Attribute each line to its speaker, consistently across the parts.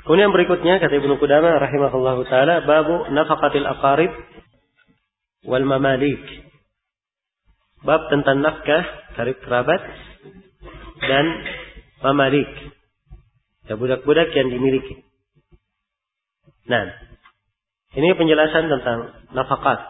Speaker 1: Kemudian berikutnya kata Ibnu Qudamah rahimahullahu taala, babu nafaqatil aqarib wal mamalik. Bab tentang nafkah karib kerabat dan mamalik. Ya, budak-budak yang dimiliki. Nah, ini penjelasan tentang nafaqat.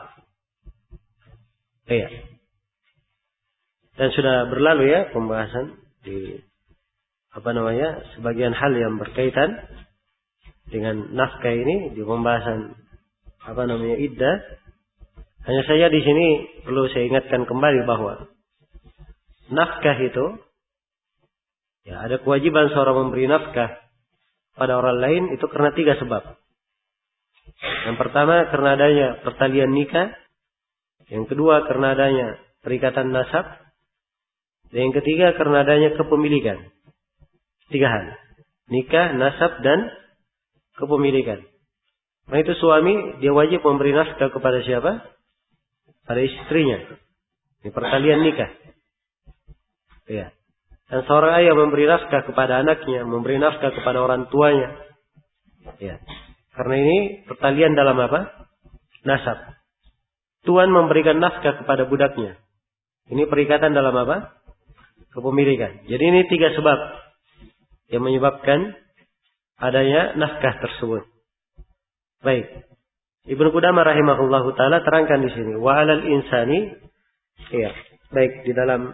Speaker 1: Iya. Dan sudah berlalu ya pembahasan di sebagian hal yang berkaitan dengan nafkah ini di pembahasan iddah. Hanya saja di sini perlu saya ingatkan kembali bahwa nafkah itu ya ada kewajiban seorang memberi nafkah pada orang lain itu karena 3 sebab. Yang pertama karena adanya pertalian nikah, yang kedua karena adanya perikatan nasab, dan yang ketiga karena adanya kepemilikan. 3 hal. Nikah, nasab, dan kepemilikan. Nah itu suami dia wajib memberi nafkah kepada siapa? Pada istrinya. Ini pertalian nikah. Ya. Dan seorang ayah memberi nafkah kepada anaknya, memberi nafkah kepada orang tuanya. Ya. Karena ini pertalian dalam apa? Nasab. Tuan memberikan nafkah kepada budaknya. Ini perikatan dalam apa? Kepemilikan. Jadi ini 3 sebab yang menyebabkan adanya nafkah tersebut. Baik. Ibnu Qudamah rahimahullahu taala terangkan di sini wa 'alal insani. Iya. Baik, di dalam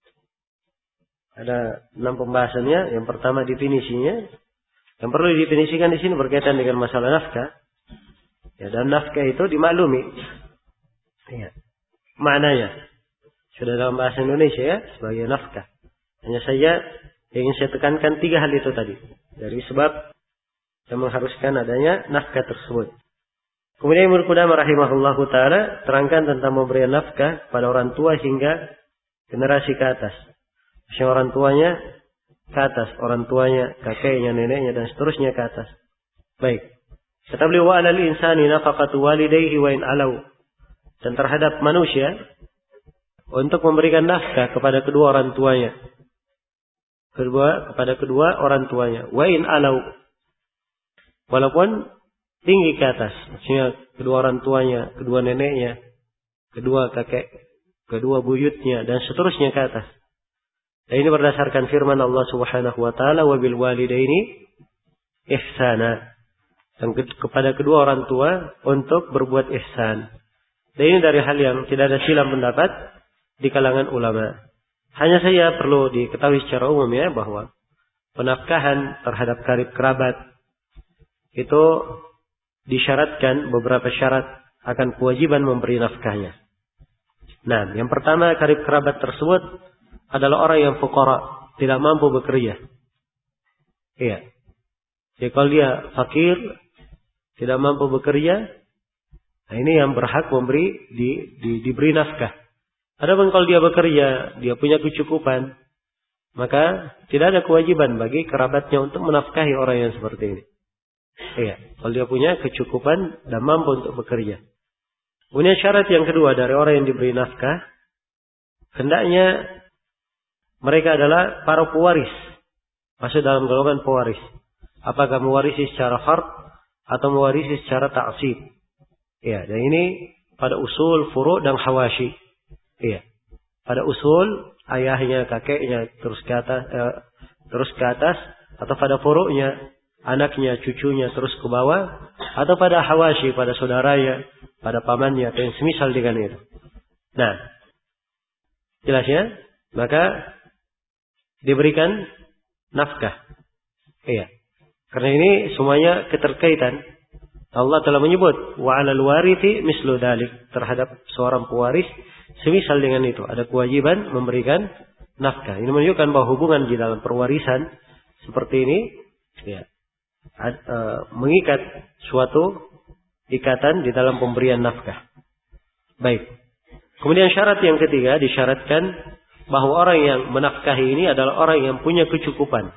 Speaker 1: ada 6 pembahasannya. Yang pertama definisinya. Yang perlu didefinisikan di sini berkaitan dengan masalah nafkah. Ya, dan nafkah itu dimaklumi. Iya. Maknanya sudah dalam bahasa Indonesia ya sebagai nafkah. Hanya saja ingin saya tekankan 3 hal itu tadi. Dari sebab yang mengharuskan adanya nafkah tersebut. Kemudian Ibnu Qudamah rahimahullahu taala terangkan tentang memberikan nafkah pada orang tua hingga generasi ke atas. Maksudnya orang tuanya ke atas, orang tuanya, kakeknya, neneknya dan seterusnya ke atas. Baik. Kata beliau wa 'alal insani nafaqatu walidayhi wa in alau. Dan terhadap manusia untuk memberikan nafkah kepada kedua orang tuanya. Kepada kedua orang tuanya. Wa in alau. Walaupun tinggi ke atas. Maksudnya kedua orang tuanya, kedua neneknya, kedua kakek, kedua buyutnya, dan seterusnya ke atas. Dan ini berdasarkan firman Allah Subhanahu wa taala wa bil walidaini ihsana. Dan kepada kedua orang tua untuk berbuat ihsan. Dan ini dari hal yang tidak ada silang pendapat di kalangan ulama. Hanya saja perlu diketahui secara umum ya bahwa penafkahan terhadap karib kerabat itu disyaratkan beberapa syarat akan kewajiban memberi nafkahnya. Nah, yang pertama karib kerabat tersebut adalah orang yang fuqara, tidak mampu bekerja. Iya. Jadi kalau dia fakir, tidak mampu bekerja, nah ini yang berhak diberi nafkah. Adapun kalau dia bekerja, dia punya kecukupan, maka tidak ada kewajiban bagi kerabatnya untuk menafkahi orang yang seperti ini. Iya, kalau dia punya kecukupan dan mampu untuk bekerja. Kemudian syarat yang kedua dari orang yang diberi nafkah, hendaknya mereka adalah para pewaris, masuk dalam golongan pewaris. Apakah mewarisi secara fard atau mewarisi secara ta'sib? Iya, dan ini pada usul, furu' dan hawashi. Iya, pada usul ayahnya, kakeknya terus ke atas, atau pada furu'nya anaknya, cucunya terus ke bawah, atau pada hawashi, pada saudaranya, pada pamannya, atau yang semisal dengan itu. Nah, jelas ya? Maka diberikan nafkah. Iya. Karena ini semuanya keterkaitan. Allah telah menyebut wa 'alal warithi mislu dzalik, terhadap seorang pewaris semisal dengan itu. Ada kewajiban memberikan nafkah. Ini menunjukkan bahwa hubungan di dalam perwarisan seperti ini ya, mengikat suatu ikatan di dalam pemberian nafkah. Baik. Kemudian syarat yang ketiga, disyaratkan bahwa orang yang menafkahi ini adalah orang yang punya kecukupan.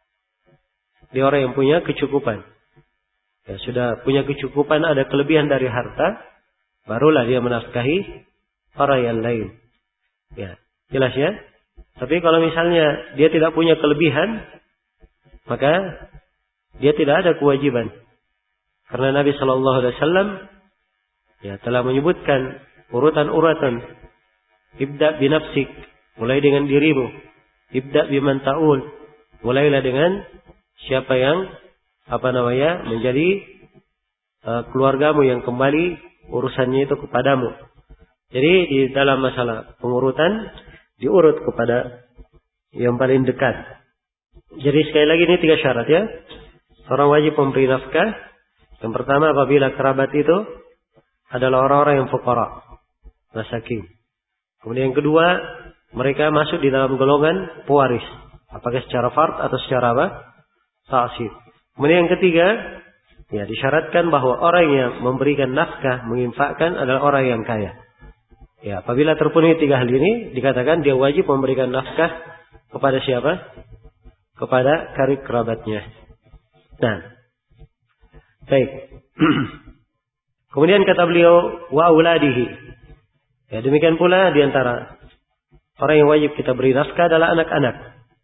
Speaker 1: Dia orang yang punya kecukupan. Ya, sudah punya kecukupan, ada kelebihan dari harta, barulah dia menafkahi orang yang lain. Ya, jelas ya? Tapi kalau misalnya dia tidak punya kelebihan, maka dia tidak ada kewajiban. Karena Nabi Shallallahu Alaihi Wasallam telah menyebutkan urutan-urutan. Ibda binafsik, mulai dengan dirimu. Ibda biman ta'ul, mulailah dengan siapa yang menjadi keluargamu yang kembali urusannya itu kepadamu. Jadi di dalam masalah pengurutan diurut kepada yang paling dekat. Jadi sekali lagi ini 3 syarat ya. Seorang wajib memberi nafkah. Yang pertama apabila kerabat itu adalah orang-orang yang fuqara, masakin. Kemudian yang kedua, mereka masuk di dalam golongan pewaris, apakah secara fard atau secara ta'sib. Kemudian yang ketiga, disyaratkan bahwa orang yang memberikan nafkah, menginfakkan adalah orang yang kaya. Apabila terpenuhi 3 hal ini, dikatakan dia wajib memberikan nafkah kepada siapa? Kepada karib kerabatnya. Nah, baik. Kemudian kata beliau, wa auladihi. Demikian pula di antara orang yang wajib kita beri nafkah adalah anak-anak.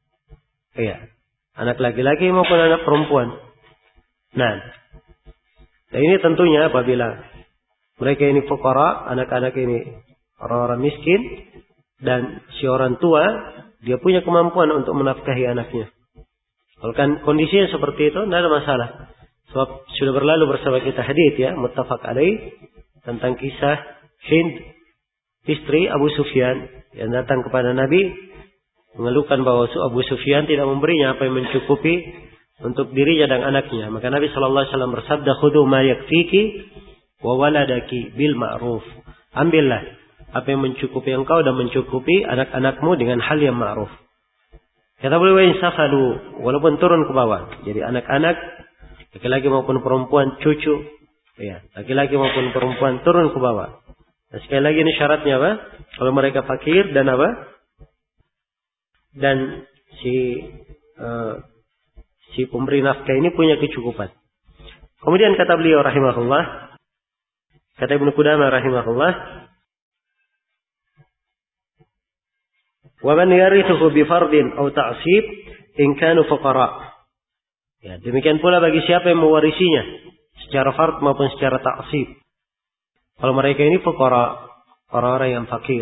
Speaker 1: Anak laki-laki maupun anak perempuan. Nah, dan ini tentunya apabila mereka ini fuqara, anak-anak ini orang-orang miskin, dan si orang tua dia punya kemampuan untuk menafkahi anaknya. Kalau kan kondisinya seperti itu, tidak ada masalah. Sebab sudah berlalu bersama kita hadits muttafaq alaih tentang kisah Hind, istri Abu Sufyan yang datang kepada Nabi mengeluhkan bahwa Abu Sufyan tidak memberinya apa yang mencukupi untuk dirinya dan anaknya. Maka Nabi sallallahu alaihi wasallam bersabda, "Khudhu ma yakfiki wa waladaki bil ma'ruf." Ambillah apa yang mencukupi engkau dan mencukupi anak-anakmu dengan hal yang ma'ruf. Kata beliau, "Insafalu," walaupun turun ke bawah. Jadi anak-anak laki-laki maupun perempuan, cucu, laki-laki maupun perempuan turun ke bawah. Dan sekali lagi ini syaratnya apa? Kalau mereka fakir dan apa? Dan si pemberi nafkah ini punya kecukupan. Kemudian kata beliau rahimahullah, kata Ibnu Qudamah rahimahullah, wa man yarithuhu bi fardin aw ta'sib in kanu fuqara. Demikian pula bagi siapa yang mewarisinya secara fard maupun secara ta'sib. Kalau mereka ini fuqara, orang-orang yang fakir.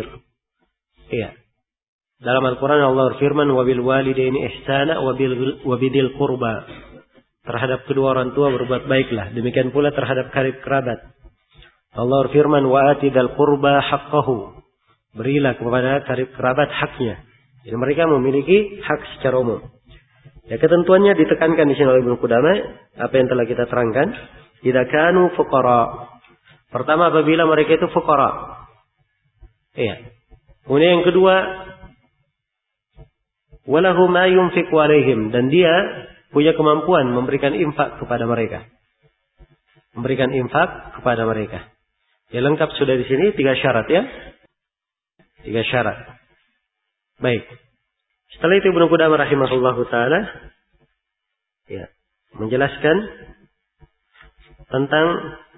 Speaker 1: Dalam Al-Quran Allah berfirman, wabil walidaini ihsana wabidil qurba. Terhadap kedua orang tua berbuat baiklah. Demikian pula terhadap karib kerabat. Allah berfirman, wa atidal qurba haqqahu. Berilah kepada karib kerabat haknya. Jadi mereka memiliki hak secara umum. Ketentuannya ditekankan di sini oleh Ibnu Qudamah, apa yang telah kita terangkan. Idza kanu fuqara. Pertama apabila mereka itu fuqara. Kemudian yang kedua, walahu ma yunfiqu alaihim, dan dia punya kemampuan memberikan infak kepada mereka. Memberikan infak kepada mereka. Lengkap sudah di sini 3 syarat 3 syarat. Baik. Setelah itu Ibnu Qudamah rahimahullahu taala menjelaskan tentang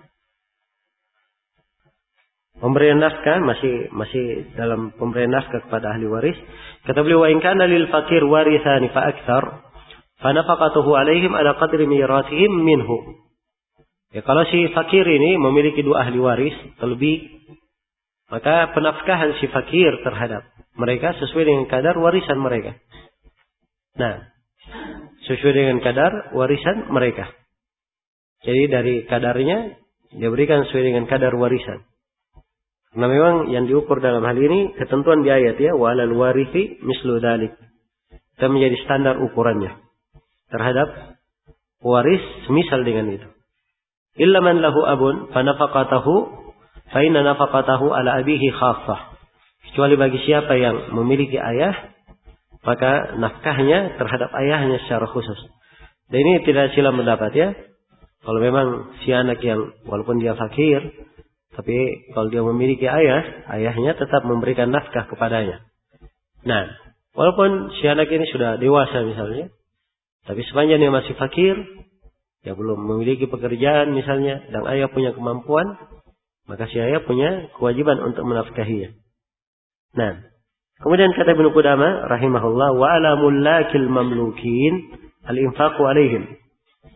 Speaker 1: pemberian nafkah, masih dalam pemberian nafkah kepada ahli waris. Kata beliau, wa in kana lil fakir warithani fa aktsar fa nafaqatuhu alaihim ala qadri mirathihim minhu. Kalau si fakir ini memiliki 2 ahli waris terlebih, maka penafkahan si fakir terhadap mereka sesuai dengan kadar warisan mereka. Nah, sesuai dengan kadar warisan mereka. Jadi dari kadarnya dia berikan sesuai dengan kadar warisan. Karena memang yang diukur dalam hal ini ketentuan di ayat walal warithi mislu dzalik. Itu menjadi standar ukurannya terhadap waris semisal dengan itu. Illa man lahu abun fa nafaqatahu fa inna nafaqatahu ala abihi khassah. Kecuali bagi siapa yang memiliki ayah, maka nafkahnya terhadap ayahnya secara khusus. Dan ini tidak silam pendapat Kalau memang si anak yang walaupun dia fakir, tapi kalau dia memiliki ayah, ayahnya tetap memberikan nafkah kepadanya. Nah, walaupun si anak ini sudah dewasa misalnya, tapi sepanjang dia masih fakir, belum memiliki pekerjaan misalnya, dan ayah punya kemampuan, maka si ayah punya kewajiban untuk menafkahinya. Nah, kemudian kata Ibnu Qudamah rahimahullah, wa alamul lakil mamlukin al-infaqu alaihim.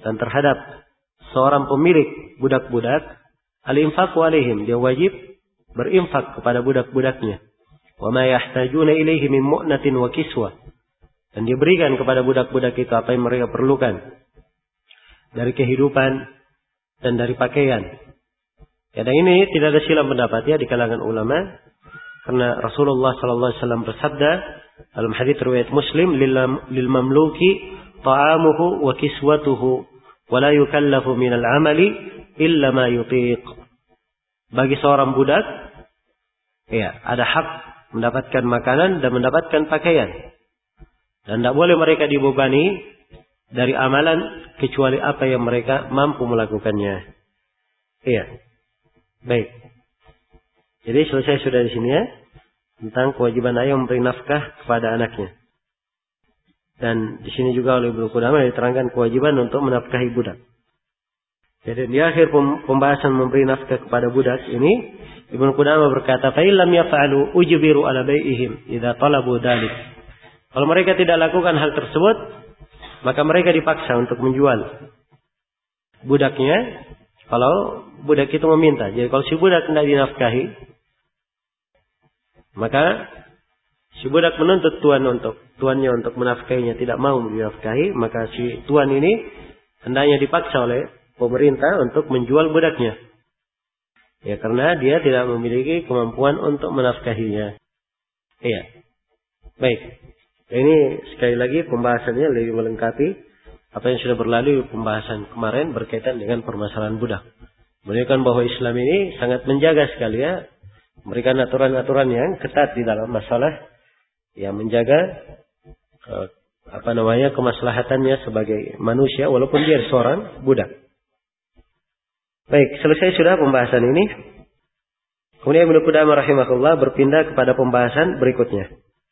Speaker 1: dan terhadap seorang pemilik budak-budak, al-infaqu alaihim, dia wajib berinfak kepada budak-budaknya. Wa ma yahtajuna ilaihi min mu'natin wa kiswah, dan diberikan kepada budak-budak itu apa yang mereka perlukan dari kehidupan dan dari pakaian. Ya, dan ini tidak ada silang pendapat ya di kalangan ulama, karena Rasulullah sallallahu alaihi wasallam bersabda dalam hadis riwayat Muslim, lil mamluki ta'amuhu wa kiswatuhu wa la yukallafu min al-amali illa ma yutiq. Bagi seorang budak ya ada hak mendapatkan makanan dan mendapatkan pakaian, dan tidak boleh mereka dibebani dari amalan kecuali apa yang mereka mampu melakukannya. Iya. Baik. Jadi selesai sudah di sini ya tentang kewajiban ayah memberi nafkah kepada anaknya. Dan di sini juga oleh Ibnu Qudamah diterangkan kewajiban untuk menafkahi budak. Jadi di akhir pembahasan memberi nafkah kepada budak ini, Ibnu Qudamah berkata, "Fa illam yaf'alu ujbiru ala bai'ihim idza talabu dzalik." Kalau mereka tidak lakukan hal tersebut, maka mereka dipaksa untuk menjual budaknya kalau budak itu meminta. Jadi kalau si budak tidak dinafkahi, maka si budak menuntut tuannya untuk menafkahinya, tidak mau dinafkahi, maka si tuan ini hendaknya dipaksa oleh pemerintah untuk menjual budaknya. Ya, karena dia tidak memiliki kemampuan untuk menafkahinya. Iya. Baik. Ini sekali lagi pembahasannya lebih melengkapi apa yang sudah berlalu pembahasan kemarin berkaitan dengan permasalahan budak. Menunjukkan bahwa Islam ini sangat menjaga sekali ya, memberikan aturan-aturan yang ketat di dalam masalah yang menjaga kemaslahatannya sebagai manusia walaupun dia seorang budak. Baik, selesai sudah pembahasan ini. Kemudian Ibnu Qudamah rahimahullah berpindah kepada pembahasan berikutnya.